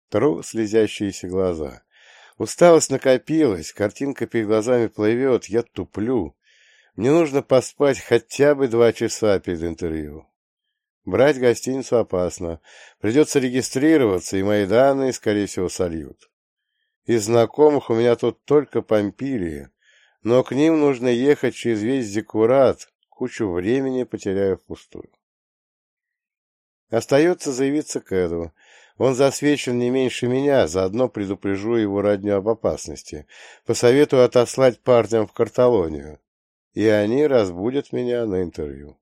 Тру слезящиеся глаза. Усталость накопилась, картинка перед глазами плывет, я туплю. Мне нужно поспать хотя бы 2 часа перед интервью. Брать гостиницу опасно. Придется регистрироваться, и мои данные, скорее всего, сольют. Из знакомых у меня тут только Помпилии, но к ним нужно ехать через весь Зиккурат, кучу времени потеряю впустую. Остается заявиться к Эду. Он засвечен не меньше меня, заодно предупрежу его родню об опасности. Посоветую отослать парням в Карталонию, и они разбудят меня на интервью.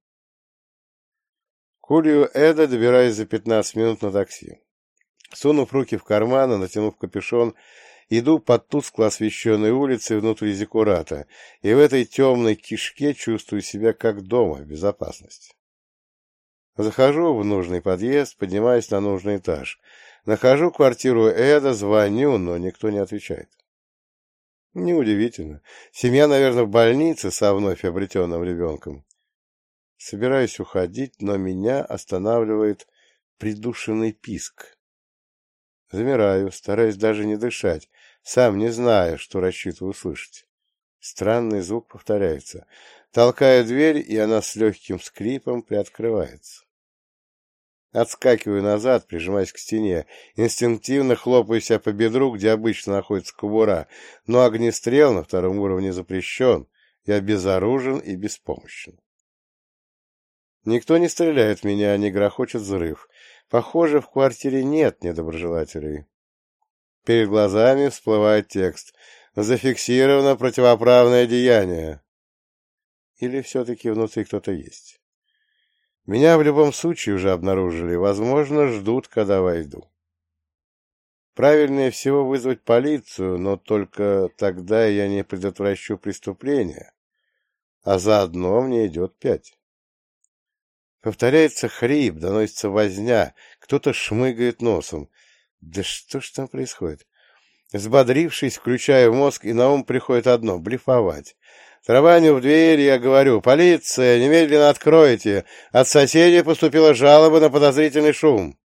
К улью Эда добираюсь за 15 минут на такси. Сунув руки в карманы, натянув капюшон, иду по тускло освещенной улице внутри Зиккурата, и в этой темной кишке чувствую себя как дома, в безопасности. Захожу в нужный подъезд, поднимаюсь на нужный этаж. Нахожу квартиру Эда, звоню, но никто не отвечает. Неудивительно. Семья, наверное, в больнице со вновь обретенным ребенком. Собираюсь уходить, но меня останавливает придушенный писк. Замираю, стараюсь даже не дышать, сам не зная, что рассчитываю услышать. Странный звук повторяется. Толкаю дверь, и она с легким скрипом приоткрывается. Отскакиваю назад, прижимаясь к стене, инстинктивно хлопаю себя по бедру, где обычно находится кобура, но огнестрел на 2-м уровне запрещен, я безоружен и беспомощен. Никто не стреляет в меня, не грохочет взрыв. Похоже, в квартире нет недоброжелателей. Перед глазами всплывает текст «Зафиксировано противоправное деяние». Или все-таки внутри кто-то есть? Меня в любом случае уже обнаружили, возможно, ждут, когда войду. Правильнее всего вызвать полицию, но только тогда я не предотвращу преступление, а заодно мне идет 5. Повторяется хрип, доносится возня, кто-то шмыгает носом. Да что ж там происходит? Взбодрившись, включаю мозг, и на ум приходит одно — блефовать. Тарабаню в дверь, я говорю: «Полиция, немедленно откройте! От соседей поступила жалоба на подозрительный шум!»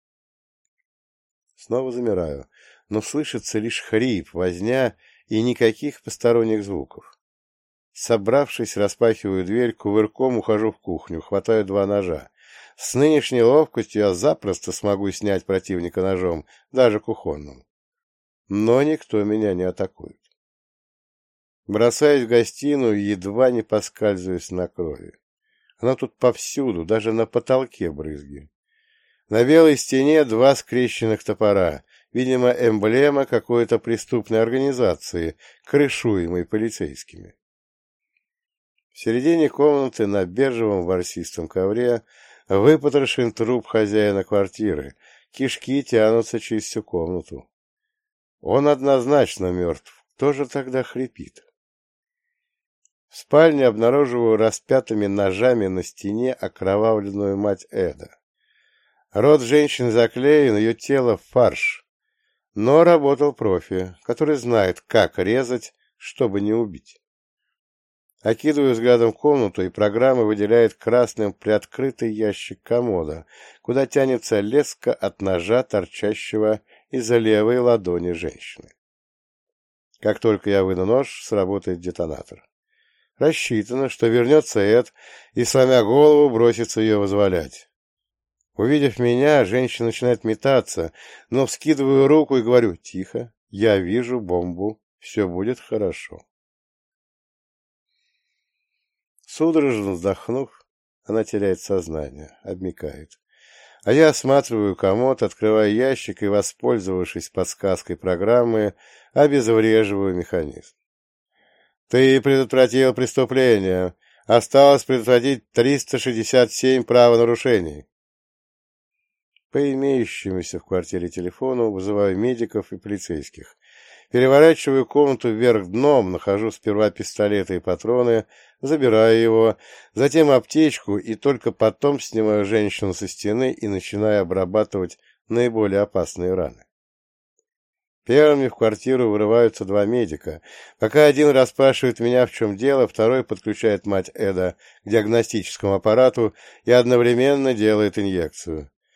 Снова замираю, но слышится лишь хрип, возня и никаких посторонних звуков. Собравшись, распахиваю дверь, кувырком ухожу в кухню, хватаю 2 ножа. С нынешней ловкостью я запросто смогу снять противника ножом, даже кухонным. Но никто меня не атакует. Бросаюсь в гостиную и едва не поскальзываюсь на крови. Она тут повсюду, даже на потолке брызги. На белой стене 2 скрещенных топора, видимо, эмблема какой-то преступной организации, крышуемой полицейскими. В середине комнаты на бежевом ворсистом ковре выпотрошен труп хозяина квартиры, кишки тянутся через всю комнату. Он однозначно мертв, кто же тогда хрипит? В спальне обнаруживаю распятыми ножами на стене окровавленную мать Эда. Рот женщины заклеен, ее тело — фарш. Но работал профи, который знает, как резать, чтобы не убить. Окидываю взглядом комнату, и программа выделяет красным приоткрытый ящик комода, куда тянется леска от ножа, торчащего из-за левой ладони женщины. Как только я выну нож, сработает детонатор. Рассчитано, что вернется Эд и, сломя голову, бросится ее вызволять. Увидев меня, женщина начинает метаться, но вскидываю руку и говорю: «Тихо, я вижу бомбу, все будет хорошо». Судорожно вздохнув, она теряет сознание, обмякает. А я осматриваю комод, открываю ящик и, воспользовавшись подсказкой программы, обезвреживаю механизм. «Ты предотвратил преступление. Осталось предотвратить 367 правонарушений». По имеющемуся в квартире телефону вызываю медиков и полицейских. Переворачиваю комнату вверх дном, нахожу сперва пистолеты и патроны, забираю его, затем аптечку и только потом снимаю женщину со стены и начинаю обрабатывать наиболее опасные раны. Первыми в квартиру вырываются 2 медика. Пока один расспрашивает меня, в чем дело, второй подключает мать Эда к диагностическому аппарату и одновременно делает инъекцию.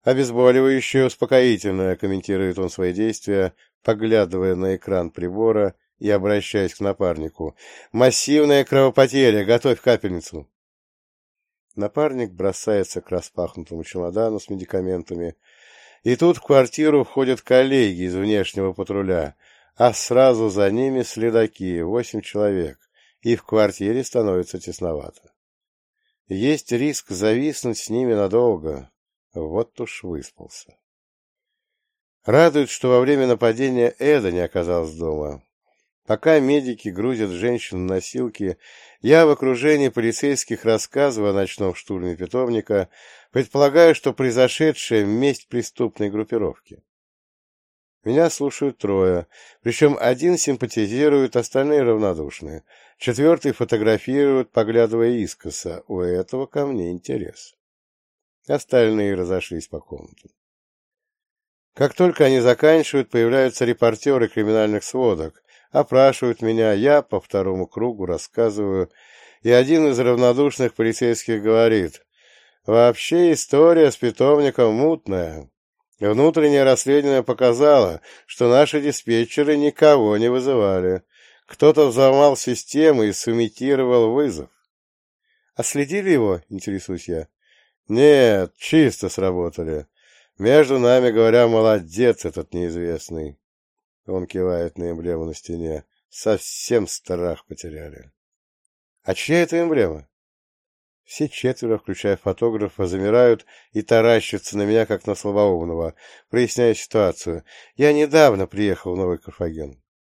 Обезболивающее, успокоительное, комментирует он свои действия, поглядывая на экран прибора и обращаясь к напарнику. Массивная кровопотеря, готовь капельницу. Напарник бросается к распахнутому чемодану с медикаментами, и тут в квартиру входят коллеги из внешнего патруля, а сразу за ними следаки, 8 человек, и в квартире становится тесновато. Есть риск зависнуть с ними надолго. Вот уж выспался. Радует, что во время нападения Эда не оказалась дома. Пока медики грузят женщин на носилки, я в окружении полицейских рассказываю о ночном штурме питомника, предполагаю, что произошедшее — месть преступной группировки. Меня слушают трое, причем один симпатизирует, остальные равнодушны. Четвертый фотографирует, поглядывая искоса. У этого ко мне интерес. Остальные разошлись по комнатам. Как только они заканчивают, появляются репортеры криминальных сводок, опрашивают меня, я по второму кругу рассказываю, и один из равнодушных полицейских говорит: «Вообще история с питомником мутная. Внутреннее расследование показало, что наши диспетчеры никого не вызывали. Кто-то взломал систему и сымитировал вызов». «А следили его?» — интересуюсь я. «Нет, чисто сработали. Между нами говоря, молодец этот неизвестный». Он кивает на эмблему на стене. «Совсем страх потеряли». «А чья это эмблема?» Все четверо, включая фотографа, замирают и таращатся на меня, как на слабоумного, проясняя ситуацию. Я недавно приехал в Новый Карфаген.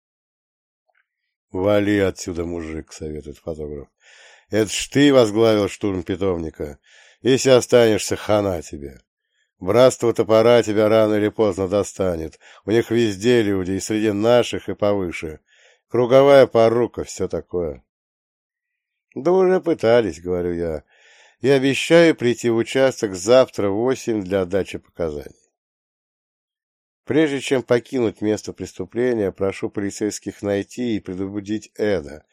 «Вали отсюда, мужик», — советует фотограф. «Это ж ты возглавил штурм питомника. Если останешься, хана тебе. Братство топора тебя рано или поздно достанет. У них везде люди, и среди наших, и повыше. Круговая порука, все такое». «Да уже пытались», — говорю я, — «и обещаю прийти в участок завтра в 8 для дачи показаний». Прежде чем покинуть место преступления, прошу полицейских найти и предупредить Эда,